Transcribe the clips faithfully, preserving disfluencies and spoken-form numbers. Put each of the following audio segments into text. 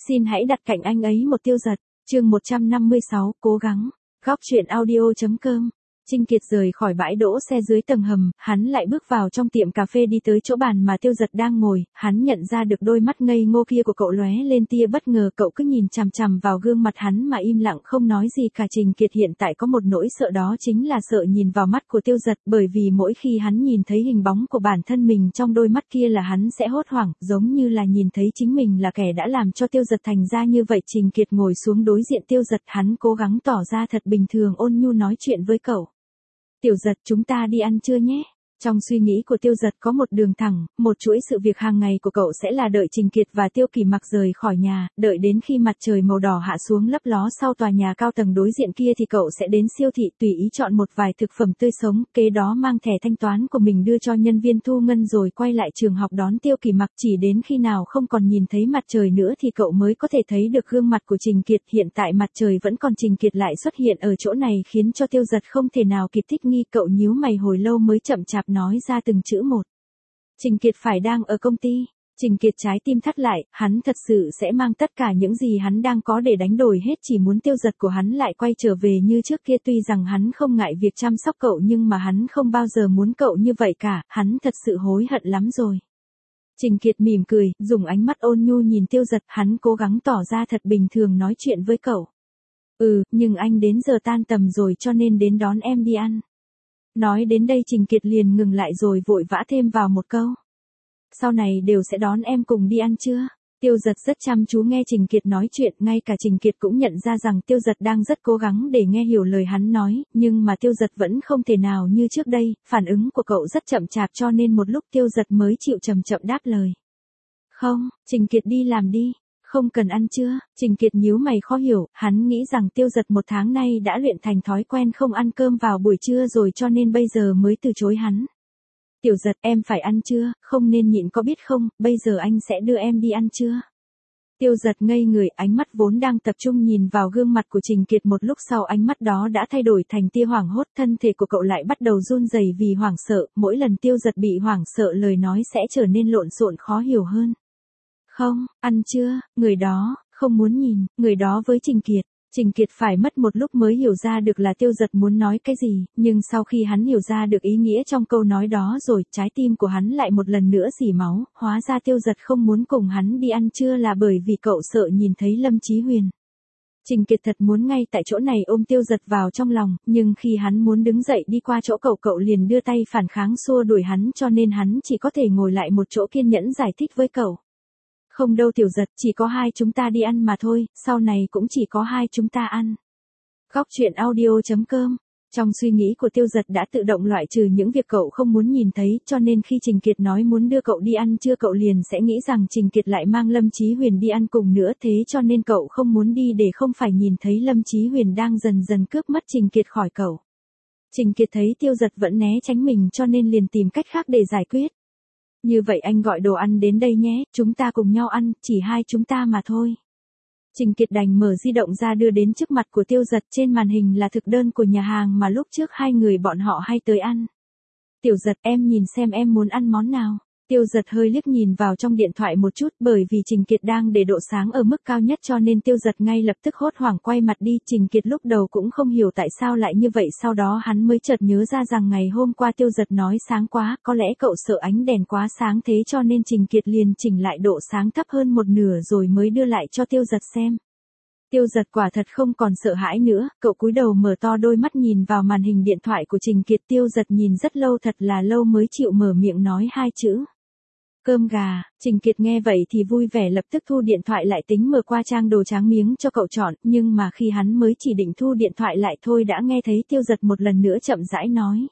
xin hãy đặt cạnh anh ấy một Tiêu Giật. Chương một trăm năm mươi sáu, cố gắng. Góc truyện audio.com. Trinh Kiệt rời khỏi bãi đỗ xe dưới tầng hầm, hắn lại bước vào trong tiệm cà phê đi tới chỗ bàn mà Tiêu Giật đang ngồi, hắn nhận ra được đôi mắt ngây ngô kia của cậu lóe lên tia bất ngờ, cậu cứ nhìn chằm chằm vào gương mặt hắn mà im lặng không nói gì cả. Trình Kiệt hiện tại có một nỗi sợ, đó chính là sợ nhìn vào mắt của Tiêu Giật, bởi vì mỗi khi hắn nhìn thấy hình bóng của bản thân mình trong đôi mắt kia là hắn sẽ hốt hoảng, giống như là nhìn thấy chính mình là kẻ đã làm cho Tiêu Giật thành ra như vậy. Trình Kiệt ngồi xuống đối diện Tiêu Giật, hắn cố gắng tỏ ra thật bình thường ôn nhu nói chuyện với cậu. Tiểu Giật, chúng ta đi ăn trưa nhé. Trong suy nghĩ của Tiêu Giật có một đường thẳng, một chuỗi sự việc hàng ngày của cậu sẽ là đợi Trình Kiệt và Tiêu Kỳ Mặc rời khỏi nhà, đợi đến khi mặt trời màu đỏ hạ xuống lấp ló sau tòa nhà cao tầng đối diện kia thì cậu sẽ đến siêu thị tùy ý chọn một vài thực phẩm tươi sống, kế đó mang thẻ thanh toán của mình đưa cho nhân viên thu ngân rồi quay lại trường học đón Tiêu Kỳ Mặc. Chỉ đến khi nào không còn nhìn thấy mặt trời nữa thì cậu mới có thể thấy được gương mặt của Trình Kiệt. Hiện tại mặt trời vẫn còn, Trình Kiệt lại xuất hiện ở chỗ này khiến cho Tiêu Giật không thể nào kịp thích nghi, cậu nhíu mày hồi lâu mới chậm chạp nói ra từng chữ một. Trình Kiệt phải đang ở công ty. Trình Kiệt trái tim thắt lại, hắn thật sự sẽ mang tất cả những gì hắn đang có để đánh đổi hết, chỉ muốn Tiêu Giật của hắn lại quay trở về như trước kia. Tuy rằng hắn không ngại việc chăm sóc cậu nhưng mà hắn không bao giờ muốn cậu như vậy cả, hắn thật sự hối hận lắm rồi. Trình Kiệt mỉm cười, dùng ánh mắt ôn nhu nhìn Tiêu Giật, hắn cố gắng tỏ ra thật bình thường nói chuyện với cậu. Ừ, nhưng anh đến giờ tan tầm rồi cho nên đến đón em đi ăn. Nói đến đây Trình Kiệt liền ngừng lại rồi vội vã thêm vào một câu. Sau này đều sẽ đón em cùng đi ăn trưa. Tiêu Giật rất chăm chú nghe Trình Kiệt nói chuyện, ngay cả Trình Kiệt cũng nhận ra rằng Tiêu Giật đang rất cố gắng để nghe hiểu lời hắn nói, nhưng mà Tiêu Giật vẫn không thể nào như trước đây, phản ứng của cậu rất chậm chạp cho nên một lúc Tiêu Giật mới chịu chậm chậm đáp lời. Không, Trình Kiệt đi làm đi. Không cần ăn trưa. Trình Kiệt nhíu mày khó hiểu, hắn nghĩ rằng Tiêu Giật một tháng nay đã luyện thành thói quen không ăn cơm vào buổi trưa rồi cho nên bây giờ mới từ chối hắn. Tiểu Giật, em phải ăn trưa, không nên nhịn có biết không, bây giờ anh sẽ đưa em đi ăn trưa. Tiêu Giật ngây người, ánh mắt vốn đang tập trung nhìn vào gương mặt của Trình Kiệt một lúc sau ánh mắt đó đã thay đổi thành tia hoảng hốt, thân thể của cậu lại bắt đầu run rẩy vì hoảng sợ, mỗi lần Tiêu Giật bị hoảng sợ lời nói sẽ trở nên lộn xộn khó hiểu hơn. Không, ăn trưa, người đó, không muốn nhìn, người đó với Trình Kiệt. Trình Kiệt phải mất một lúc mới hiểu ra được là Tiêu Giật muốn nói cái gì, nhưng sau khi hắn hiểu ra được ý nghĩa trong câu nói đó rồi, trái tim của hắn lại một lần nữa rỉ máu, hóa ra Tiêu Giật không muốn cùng hắn đi ăn trưa là bởi vì cậu sợ nhìn thấy Lâm Chí Huyền. Trình Kiệt thật muốn ngay tại chỗ này ôm Tiêu Giật vào trong lòng, nhưng khi hắn muốn đứng dậy đi qua chỗ cậu, cậu liền đưa tay phản kháng xua đuổi hắn cho nên hắn chỉ có thể ngồi lại một chỗ kiên nhẫn giải thích với cậu. Không đâu Tiểu Giật, chỉ có hai chúng ta đi ăn mà thôi, sau này cũng chỉ có hai chúng ta ăn. Góc truyện audio.com. Trong suy nghĩ của Tiêu Giật đã tự động loại trừ những việc cậu không muốn nhìn thấy, cho nên khi Trình Kiệt nói muốn đưa cậu đi ăn trưa cậu liền sẽ nghĩ rằng Trình Kiệt lại mang Lâm Chí Huyền đi ăn cùng nữa, thế cho nên cậu không muốn đi để không phải nhìn thấy Lâm Chí Huyền đang dần dần cướp mất Trình Kiệt khỏi cậu. Trình Kiệt thấy Tiêu Giật vẫn né tránh mình cho nên liền tìm cách khác để giải quyết. Như vậy anh gọi đồ ăn đến đây nhé, chúng ta cùng nhau ăn, chỉ hai chúng ta mà thôi. Trình Kiệt đành mở di động ra đưa đến trước mặt của Tiêu Giật, trên màn hình là thực đơn của nhà hàng mà lúc trước hai người bọn họ hay tới ăn. Tiểu Giật, em nhìn xem em muốn ăn món nào. Tiêu Giật hơi liếc nhìn vào trong điện thoại một chút, bởi vì Trình Kiệt đang để độ sáng ở mức cao nhất cho nên Tiêu Giật ngay lập tức hốt hoảng quay mặt đi. Trình Kiệt lúc đầu cũng không hiểu tại sao lại như vậy, sau đó hắn mới chợt nhớ ra rằng ngày hôm qua Tiêu Giật nói sáng quá, có lẽ cậu sợ ánh đèn quá sáng thế cho nên Trình Kiệt liền chỉnh lại độ sáng thấp hơn một nửa rồi mới đưa lại cho Tiêu Giật xem. Tiêu Giật quả thật không còn sợ hãi nữa, cậu cúi đầu mở to đôi mắt nhìn vào màn hình điện thoại của Trình Kiệt. Tiêu Giật nhìn rất lâu, thật là lâu mới chịu mở miệng nói hai chữ. Cơm gà. Trình Kiệt nghe vậy thì vui vẻ lập tức thu điện thoại lại tính mở qua trang đồ tráng miếng cho cậu chọn, nhưng mà khi hắn mới chỉ định thu điện thoại lại thôi đã nghe thấy Tiêu Giật một lần nữa chậm rãi nói.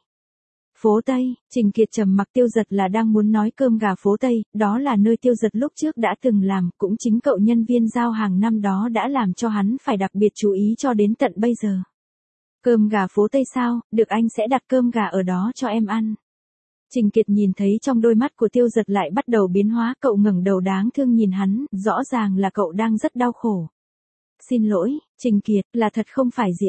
Phố Tây. Trình Kiệt trầm mặc, Tiêu Giật là đang muốn nói cơm gà phố Tây, đó là nơi Tiêu Giật lúc trước đã từng làm, cũng chính cậu nhân viên giao hàng năm đó đã làm cho hắn phải đặc biệt chú ý cho đến tận bây giờ. Cơm gà phố Tây sao, được anh sẽ đặt cơm gà ở đó cho em ăn. Trình Kiệt nhìn thấy trong đôi mắt của Tiêu Giật lại bắt đầu biến hóa, cậu ngẩng đầu đáng thương nhìn hắn, rõ ràng là cậu đang rất đau khổ. Xin lỗi, Trình Kiệt, là thật không phải diễn.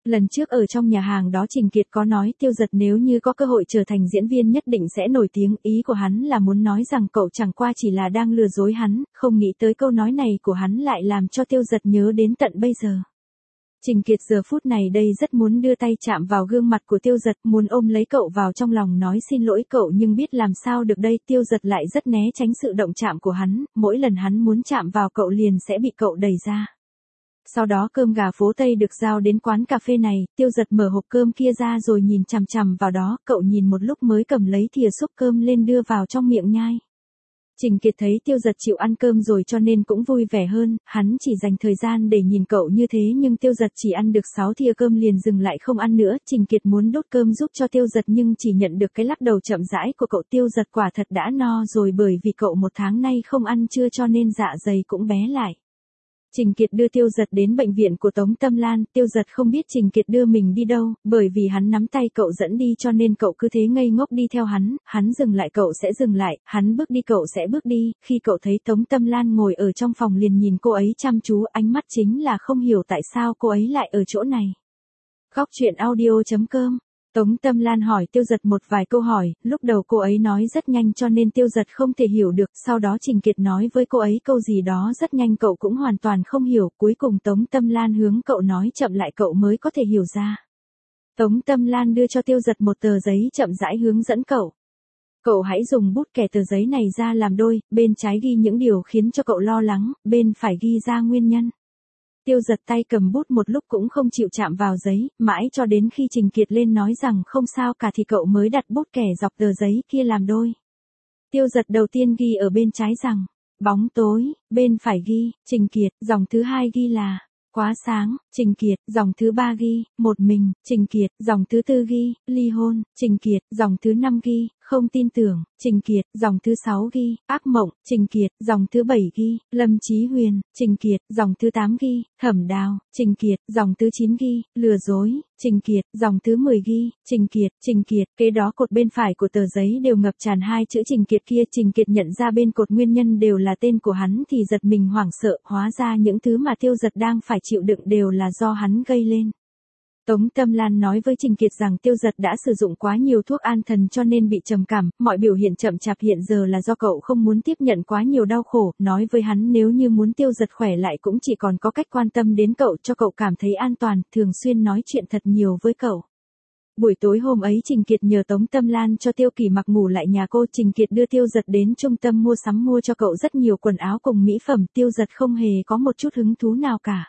Lần trước ở trong nhà hàng đó Trình Kiệt có nói Tiêu Dật nếu như có cơ hội trở thành diễn viên nhất định sẽ nổi tiếng, ý của hắn là muốn nói rằng cậu chẳng qua chỉ là đang lừa dối hắn, không nghĩ tới câu nói này của hắn lại làm cho Tiêu Dật nhớ đến tận bây giờ. Trình Kiệt giờ phút này đây rất muốn đưa tay chạm vào gương mặt của Tiêu Dật, muốn ôm lấy cậu vào trong lòng nói xin lỗi cậu nhưng biết làm sao được đây, Tiêu Dật lại rất né tránh sự động chạm của hắn, mỗi lần hắn muốn chạm vào cậu liền sẽ bị cậu đẩy ra. Sau đó cơm gà phố Tây được giao đến quán cà phê này, Tiêu Dật mở hộp cơm kia ra rồi nhìn chằm chằm vào đó, cậu nhìn một lúc mới cầm lấy thìa xúc cơm lên đưa vào trong miệng nhai. Trình Kiệt thấy Tiêu Dật chịu ăn cơm rồi cho nên cũng vui vẻ hơn, hắn chỉ dành thời gian để nhìn cậu như thế nhưng Tiêu Dật chỉ ăn được sáu thìa cơm liền dừng lại không ăn nữa, Trình Kiệt muốn đút cơm giúp cho Tiêu Dật nhưng chỉ nhận được cái lắc đầu chậm rãi của cậu. Tiêu Dật quả thật đã no rồi bởi vì cậu một tháng nay không ăn trưa cho nên dạ dày cũng bé lại. Trình Kiệt đưa Tiêu Dật đến bệnh viện của Tống Tâm Lan, Tiêu Dật không biết Trình Kiệt đưa mình đi đâu, bởi vì hắn nắm tay cậu dẫn đi cho nên cậu cứ thế ngây ngốc đi theo hắn, hắn dừng lại cậu sẽ dừng lại, hắn bước đi cậu sẽ bước đi, khi cậu thấy Tống Tâm Lan ngồi ở trong phòng liền nhìn cô ấy chăm chú, ánh mắt chính là không hiểu tại sao cô ấy lại ở chỗ này. Góc truyện audio chấm com. Tống Tâm Lan hỏi Tiêu Dật một vài câu hỏi, lúc đầu cô ấy nói rất nhanh cho nên Tiêu Dật không thể hiểu được, sau đó Trình Kiệt nói với cô ấy câu gì đó rất nhanh cậu cũng hoàn toàn không hiểu, cuối cùng Tống Tâm Lan hướng cậu nói chậm lại cậu mới có thể hiểu ra. Tống Tâm Lan đưa cho Tiêu Dật một tờ giấy chậm rãi hướng dẫn cậu. Cậu hãy dùng bút kẻ tờ giấy này ra làm đôi, bên trái ghi những điều khiến cho cậu lo lắng, bên phải ghi ra nguyên nhân. Tiêu Dật tay cầm bút một lúc cũng không chịu chạm vào giấy, mãi cho đến khi Trình Kiệt lên nói rằng không sao cả thì cậu mới đặt bút kẻ dọc tờ giấy kia làm đôi. Tiêu Dật đầu tiên ghi ở bên trái rằng, bóng tối, bên phải ghi, Trình Kiệt, dòng thứ hai ghi là, quá sáng, Trình Kiệt, dòng thứ ba ghi, một mình, Trình Kiệt, dòng thứ tư ghi, ly hôn, Trình Kiệt, dòng thứ năm ghi, không tin tưởng, Trình Kiệt, dòng thứ sáu ghi, ác mộng, Trình Kiệt, dòng thứ bảy ghi, Lâm Chí Huyền, Trình Kiệt, dòng thứ tám ghi, Thẩm Đào, Trình Kiệt, dòng thứ chín ghi, lừa dối, Trình Kiệt, dòng thứ mười ghi, Trình Kiệt, Trình Kiệt, kế đó cột bên phải của tờ giấy đều ngập tràn hai chữ Trình Kiệt kia, Trình Kiệt nhận ra bên cột nguyên nhân đều là tên của hắn thì giật mình hoảng sợ, hóa ra những thứ mà Tiêu Dật đang phải chịu đựng đều là do hắn gây lên. Tống Tâm Lan nói với Trình Kiệt rằng Tiêu Dật đã sử dụng quá nhiều thuốc an thần cho nên bị trầm cảm, mọi biểu hiện chậm chạp hiện giờ là do cậu không muốn tiếp nhận quá nhiều đau khổ, nói với hắn nếu như muốn Tiêu Dật khỏe lại cũng chỉ còn có cách quan tâm đến cậu cho cậu cảm thấy an toàn, thường xuyên nói chuyện thật nhiều với cậu. Buổi tối hôm ấy Trình Kiệt nhờ Tống Tâm Lan cho Tiêu Kỳ mặc ngủ lại nhà cô, Trình Kiệt đưa Tiêu Dật đến trung tâm mua sắm mua cho cậu rất nhiều quần áo cùng mỹ phẩm, Tiêu Dật không hề có một chút hứng thú nào cả.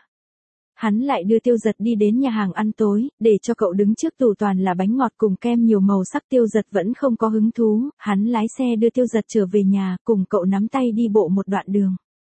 Hắn lại đưa Tiêu Dật đi đến nhà hàng ăn tối, để cho cậu đứng trước tủ toàn là bánh ngọt cùng kem nhiều màu sắc. Tiêu Dật vẫn không có hứng thú, hắn lái xe đưa Tiêu Dật trở về nhà, cùng cậu nắm tay đi bộ một đoạn đường.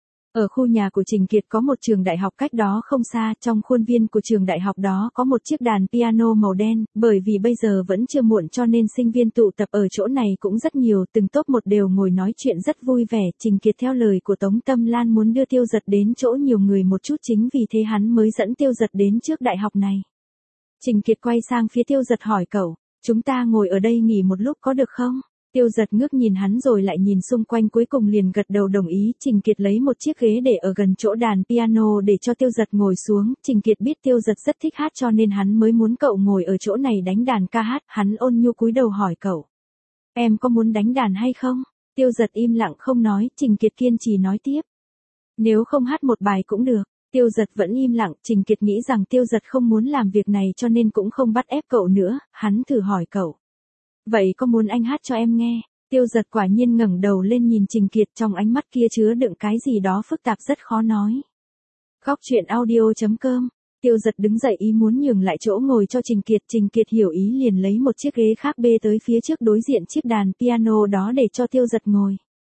Ở khu nhà của Trình Kiệt có một trường đại học cách đó không xa, trong khuôn viên của trường đại học đó có một chiếc đàn piano màu đen, bởi vì bây giờ vẫn chưa muộn cho nên sinh viên tụ tập ở chỗ này cũng rất nhiều, từng tốp một đều ngồi nói chuyện rất vui vẻ. Trình Kiệt theo lời của Tống Tâm Lan muốn đưa Tiêu Dật đến chỗ nhiều người một chút, chính vì thế hắn mới dẫn Tiêu Dật đến trước đại học này. Trình Kiệt quay sang phía Tiêu Dật hỏi cậu, chúng ta ngồi ở đây nghỉ một lúc có được không? Tiêu Dật ngước nhìn hắn rồi lại nhìn xung quanh, cuối cùng liền gật đầu đồng ý. Trình Kiệt lấy một chiếc ghế để ở gần chỗ đàn piano để cho Tiêu Dật ngồi xuống. Trình Kiệt biết Tiêu Dật rất thích hát cho nên hắn mới muốn cậu ngồi ở chỗ này đánh đàn ca hát. Hắn ôn nhu cúi đầu hỏi cậu, em có muốn đánh đàn hay không? Tiêu Dật im lặng không nói. Trình Kiệt kiên trì nói tiếp, nếu không hát một bài cũng được. Tiêu Dật vẫn im lặng. Trình Kiệt nghĩ rằng Tiêu Dật không muốn làm việc này cho nên cũng không bắt ép cậu nữa. Hắn thử hỏi cậu, vậy có muốn anh hát cho em nghe? Tiêu Dật quả nhiên ngẩng đầu lên nhìn Trình Kiệt, trong ánh mắt kia chứa đựng cái gì đó phức tạp rất khó nói. Góc truyện audio chấm com. Tiêu Dật đứng dậy ý muốn nhường lại chỗ ngồi cho Trình Kiệt. Trình Kiệt hiểu ý liền lấy một chiếc ghế khác bê tới phía trước đối diện chiếc đàn piano đó để cho Tiêu Dật ngồi.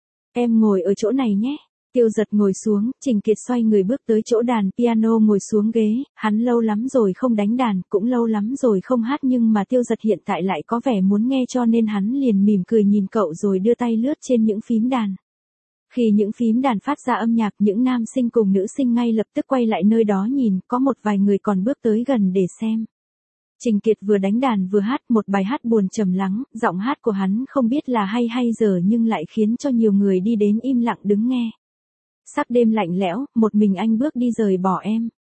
Em ngồi ở chỗ này nhé. Tiêu Dật ngồi xuống, Trình Kiệt xoay người bước tới chỗ đàn piano ngồi xuống ghế, hắn lâu lắm rồi không đánh đàn, cũng lâu lắm rồi không hát nhưng mà Tiêu Dật hiện tại lại có vẻ muốn nghe cho nên hắn liền mỉm cười nhìn cậu rồi đưa tay lướt trên những phím đàn. Khi những phím đàn phát ra âm nhạc, những nam sinh cùng nữ sinh ngay lập tức quay lại nơi đó nhìn, có một vài người còn bước tới gần để xem. Trình Kiệt vừa đánh đàn vừa hát một bài hát buồn trầm lắng, giọng hát của hắn không biết là hay hay dở nhưng lại khiến cho nhiều người đi đến im lặng đứng nghe. Sắc đêm lạnh lẽo, một mình anh bước đi rời bỏ em.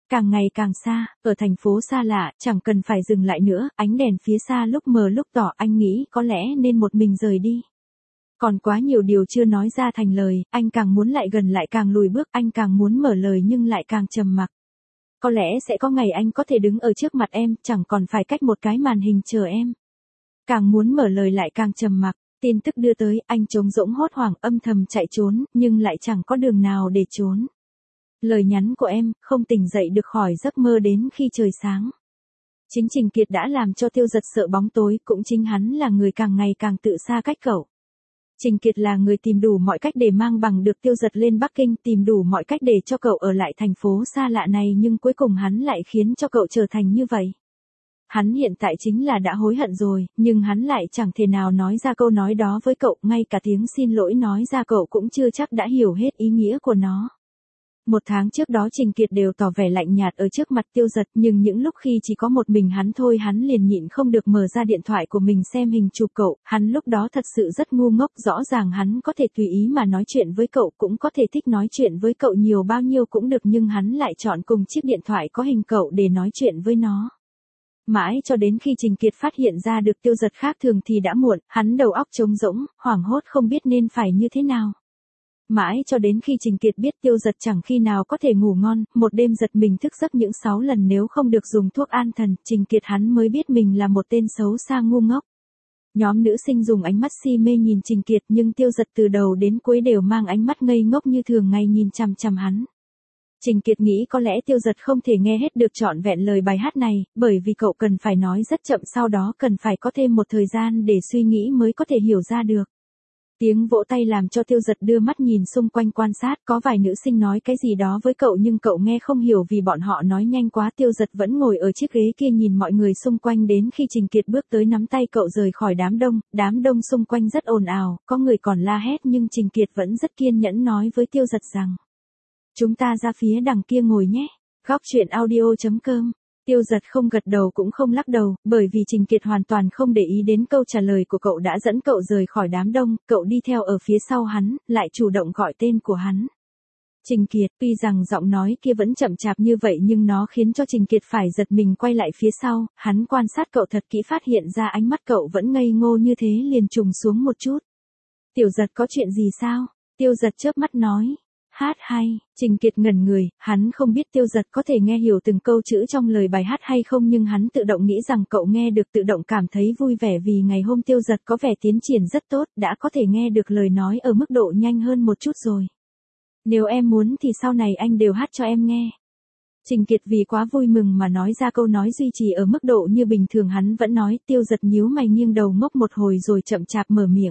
Càng ngày càng xa, ở thành phố xa lạ, chẳng cần phải dừng lại nữa, ánh đèn phía xa lúc mờ lúc tỏ, anh nghĩ có lẽ nên một mình rời đi. Còn quá nhiều điều chưa nói ra thành lời, anh càng muốn lại gần lại càng lùi bước, anh càng muốn mở lời nhưng lại càng trầm mặc. Có lẽ sẽ có ngày anh có thể đứng ở trước mặt em, chẳng còn phải cách một cái màn hình chờ em. Càng muốn mở lời lại càng trầm mặc, tin tức đưa tới, anh trống rỗng hốt hoảng âm thầm chạy trốn, nhưng lại chẳng có đường nào để trốn. Lời nhắn của em, không tỉnh dậy được khỏi giấc mơ đến khi trời sáng. Chính Trình Kiệt đã làm cho Tiêu Giật sợ bóng tối, cũng chính hắn là người càng ngày càng tự xa cách cậu. Trình Kiệt là người tìm đủ mọi cách để mang bằng được Tiêu Giật lên Bắc Kinh, tìm đủ mọi cách để cho cậu ở lại thành phố xa lạ này, nhưng cuối cùng hắn lại khiến cho cậu trở thành như vậy. Hắn hiện tại chính là đã hối hận rồi, nhưng hắn lại chẳng thể nào nói ra câu nói đó với cậu, ngay cả tiếng xin lỗi nói ra cậu cũng chưa chắc đã hiểu hết ý nghĩa của nó. Một tháng trước đó Trình Kiệt đều tỏ vẻ lạnh nhạt ở trước mặt Tiêu Giật, nhưng những lúc khi chỉ có một mình hắn thôi hắn liền nhịn không được mở ra điện thoại của mình xem hình chụp cậu, hắn lúc đó thật sự rất ngu ngốc, rõ ràng hắn có thể tùy ý mà nói chuyện với cậu, cũng có thể thích nói chuyện với cậu nhiều bao nhiêu cũng được, nhưng hắn lại chọn cùng chiếc điện thoại có hình cậu để nói chuyện với nó. Mãi cho đến khi Trình Kiệt phát hiện ra được Tiêu Giật khác thường thì đã muộn, hắn đầu óc trống rỗng, hoảng hốt không biết nên phải như thế nào. Mãi cho đến khi Trình Kiệt biết Tiêu Giật chẳng khi nào có thể ngủ ngon, một đêm giật mình thức giấc những sáu lần nếu không được dùng thuốc an thần, Trình Kiệt hắn mới biết mình là một tên xấu xa ngu ngốc. Nhóm nữ sinh dùng ánh mắt si mê nhìn Trình Kiệt, nhưng Tiêu Giật từ đầu đến cuối đều mang ánh mắt ngây ngốc như thường ngày nhìn chằm chằm hắn. Trình Kiệt nghĩ có lẽ Tiêu Giật không thể nghe hết được trọn vẹn lời bài hát này, bởi vì cậu cần phải nói rất chậm, sau đó cần phải có thêm một thời gian để suy nghĩ mới có thể hiểu ra được. Tiếng vỗ tay làm cho Tiêu Giật đưa mắt nhìn xung quanh quan sát, có vài nữ sinh nói cái gì đó với cậu nhưng cậu nghe không hiểu vì bọn họ nói nhanh quá. Tiêu Giật vẫn ngồi ở chiếc ghế kia nhìn mọi người xung quanh đến khi Trình Kiệt bước tới nắm tay cậu rời khỏi đám đông, đám đông xung quanh rất ồn ào, có người còn la hét nhưng Trình Kiệt vẫn rất kiên nhẫn nói với Tiêu Giật rằng: "Chúng ta ra phía đằng kia ngồi nhé." Góc truyện audio chấm com. Tiêu Giật không gật đầu cũng không lắc đầu, bởi vì Trình Kiệt hoàn toàn không để ý đến câu trả lời của cậu đã dẫn cậu rời khỏi đám đông, cậu đi theo ở phía sau hắn, lại chủ động gọi tên của hắn. Trình Kiệt, tuy rằng giọng nói kia vẫn chậm chạp như vậy nhưng nó khiến cho Trình Kiệt phải giật mình quay lại phía sau, hắn quan sát cậu thật kỹ phát hiện ra ánh mắt cậu vẫn ngây ngô như thế liền trùng xuống một chút. Tiểu Giật có chuyện gì sao? Tiêu Giật chớp mắt nói. Hát hay, Trình Kiệt ngẩn người, hắn không biết Tiêu Giật có thể nghe hiểu từng câu chữ trong lời bài hát hay không nhưng hắn tự động nghĩ rằng cậu nghe được, tự động cảm thấy vui vẻ vì ngày hôm Tiêu Giật có vẻ tiến triển rất tốt, đã có thể nghe được lời nói ở mức độ nhanh hơn một chút rồi. Nếu em muốn thì sau này anh đều hát cho em nghe. Trình Kiệt vì quá vui mừng mà nói ra câu nói duy trì ở mức độ như bình thường hắn vẫn nói. Tiêu Giật nhíu mày nghiêng đầu ngốc một hồi rồi chậm chạp mở miệng.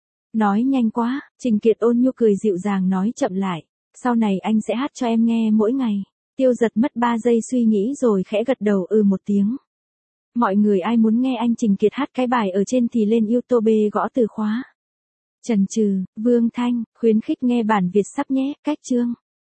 Nói nhanh quá, Trình Kiệt ôn nhu cười dịu dàng nói chậm lại. Sau này anh sẽ hát cho em nghe mỗi ngày. Tiêu Giật mất ba giây suy nghĩ rồi khẽ gật đầu ừ một tiếng. Mọi người ai muốn nghe anh Trình Kiệt hát cái bài ở trên thì lên YouTube gõ từ khóa Trần Trừ, Vương Thanh, khuyến khích nghe bản Việt sắp nhé, cách chương.